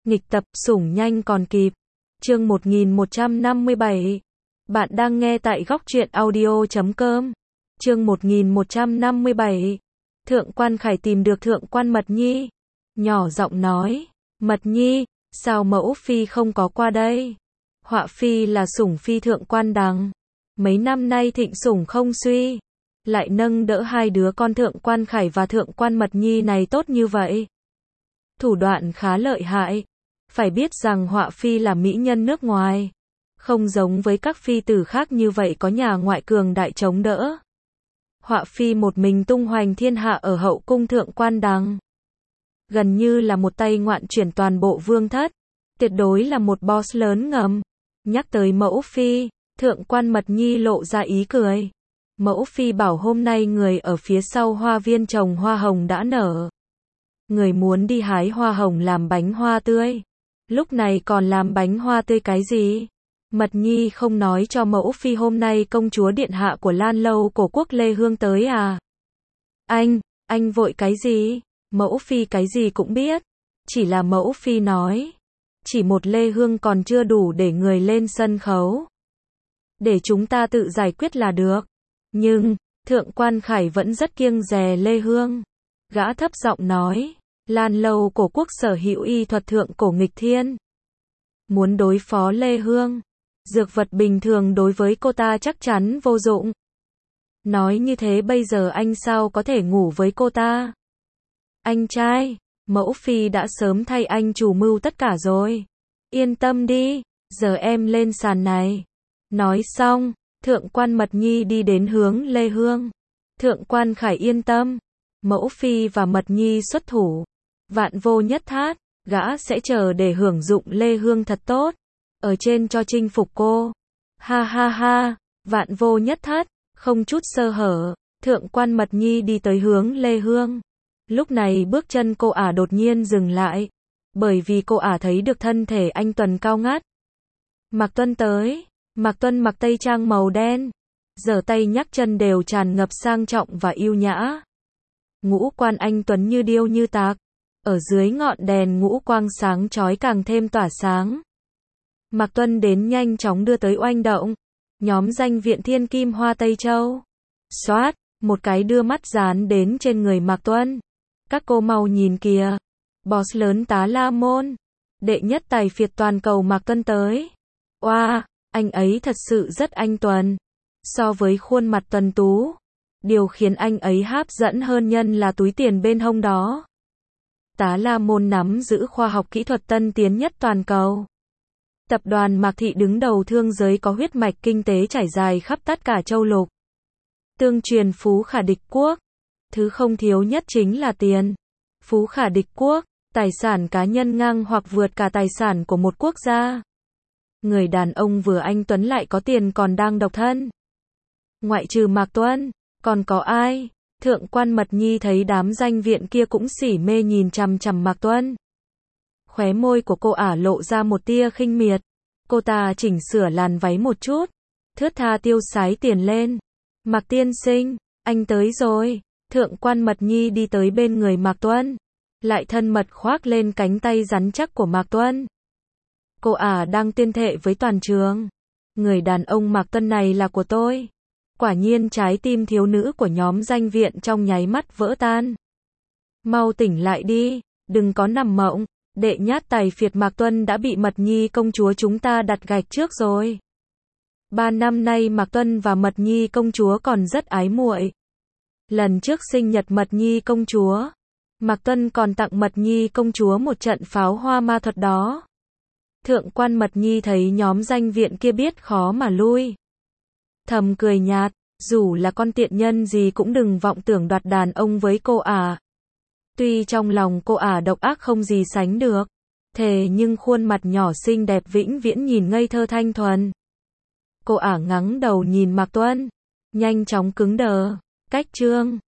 Nghịch tập, sủng nhanh còn kịp. Chương 1157. Bạn đang nghe tại góc truyện audio.com. Chương 1157. Thượng quan Khải tìm được Thượng quan Mật Nhi. Nhỏ giọng nói, Mật Nhi, sao mẫu phi không có qua đây? Họa phi là sủng phi Thượng quan Đằng. Mấy năm nay thịnh sủng không suy. Lại nâng đỡ hai đứa con Thượng quan Khải và Thượng quan Mật Nhi này tốt như vậy. Thủ đoạn khá lợi hại. Phải biết rằng họa phi là mỹ nhân nước ngoài. Không giống với các phi tử khác như vậy có nhà ngoại cường đại chống đỡ. Họa phi một mình tung hoành thiên hạ ở hậu cung Thượng quan Đằng. Gần như là một tay ngoạn chuyển toàn bộ vương thất. Tuyệt đối là một boss lớn ngầm. Nhắc tới mẫu phi, Thượng quan Mật Nhi lộ ra ý cười. Mẫu phi bảo hôm nay người ở phía sau hoa viên trồng hoa hồng đã nở. Người muốn đi hái hoa hồng làm bánh hoa tươi. Lúc này còn làm bánh hoa tươi cái gì? Mật Nhi không nói cho mẫu phi hôm nay công chúa điện hạ của Lan Lâu Cổ Quốc Lê Hương tới à? Anh vội cái gì? Mẫu phi cái gì cũng biết. Chỉ là mẫu phi nói. Chỉ một Lê Hương còn chưa đủ để người lên sân khấu. Để chúng ta tự giải quyết là được. Nhưng, Thượng quan Khải vẫn rất kiêng dè Lê Hương. Gã thấp giọng nói. Lan Lâu Cổ Quốc sở hữu y thuật thượng cổ nghịch thiên. Muốn đối phó Lê Hương, dược vật bình thường đối với cô ta chắc chắn vô dụng. Nói như thế bây giờ anh sao có thể ngủ với cô ta? Anh trai, mẫu phi đã sớm thay anh chủ mưu tất cả rồi. Yên tâm đi, giờ em lên sàn này. Nói xong, Thượng quan Mật Nhi đi đến hướng Lê Hương. Thượng quan Khải yên tâm, mẫu phi và Mật Nhi xuất thủ. Vạn vô nhất thát, gã sẽ chờ để hưởng dụng Lê Hương thật tốt. Ở trên cho chinh phục cô. Ha ha ha, vạn vô nhất thát, không chút sơ hở. Thượng quan Mật Nhi đi tới hướng Lê Hương. Lúc này bước chân cô ả đột nhiên dừng lại. Bởi vì cô ả thấy được thân thể anh Tuần cao ngát. Mạc Tuân tới. Mạc Tuân mặc tây trang màu đen. Giở tay nhắc chân đều tràn ngập sang trọng và yêu nhã. Ngũ quan anh Tuấn như điêu như tạc. Ở dưới ngọn đèn ngũ quang sáng chói càng thêm tỏa sáng. Mạc Tuân đến nhanh chóng đưa tới oanh động. Nhóm danh viện Thiên Kim Hoa Tây Châu. Xoát, một cái đưa mắt dán đến trên người Mạc Tuân. Các cô mau nhìn kìa. Boss lớn Tá La Môn. Đệ nhất tài phiệt toàn cầu Mạc Tuân tới. Oa, anh ấy thật sự rất anh tuấn. So với khuôn mặt tuấn tú. Điều khiến anh ấy hấp dẫn hơn nhân là túi tiền bên hông đó. Tá La Môn nắm giữ khoa học kỹ thuật tân tiến nhất toàn cầu. Tập đoàn Mạc Thị đứng đầu thương giới có huyết mạch kinh tế trải dài khắp tất cả châu lục. Tương truyền phú khả địch quốc. Thứ không thiếu nhất chính là tiền. Phú khả địch quốc, tài sản cá nhân ngang hoặc vượt cả tài sản của một quốc gia. Người đàn ông vừa anh tuấn lại có tiền còn đang độc thân. Ngoại trừ Mạc Tuân, còn có ai? Thượng quan Mật Nhi thấy đám danh viện kia cũng xỉ mê nhìn chằm chằm Mạc Tuân. Khóe môi của cô ả lộ ra một tia khinh miệt. Cô ta chỉnh sửa làn váy một chút. Thướt tha tiêu sái tiền lên. Mạc tiên sinh, anh tới rồi. Thượng quan Mật Nhi đi tới bên người Mạc Tuân. Lại thân mật khoác lên cánh tay rắn chắc của Mạc Tuân. Cô ả đang tuyên thệ với toàn trường. Người đàn ông Mạc Tuân này là của tôi. Quả nhiên trái tim thiếu nữ của nhóm danh viện trong nháy mắt vỡ tan. Mau tỉnh lại đi, đừng có nằm mộng. Đệ nhát tài phiệt Mạc Tuân đã bị Mật Nhi công chúa chúng ta đặt gạch trước rồi. 3 năm nay Mạc Tuân và Mật Nhi công chúa còn rất ái muội. Lần trước sinh nhật Mật Nhi công chúa, Mạc Tuân còn tặng Mật Nhi công chúa một trận pháo hoa ma thuật đó. Thượng quan Mật Nhi thấy nhóm danh viện kia biết khó mà lui. Thầm cười nhạt, dù là con tiện nhân gì cũng đừng vọng tưởng đoạt đàn ông với cô ả. Tuy trong lòng cô ả độc ác không gì sánh được, thề nhưng khuôn mặt nhỏ xinh đẹp vĩnh viễn nhìn ngây thơ thanh thuần. Cô ả ngẩng đầu nhìn Mạc Tuân, nhanh chóng cứng đờ, cách chương.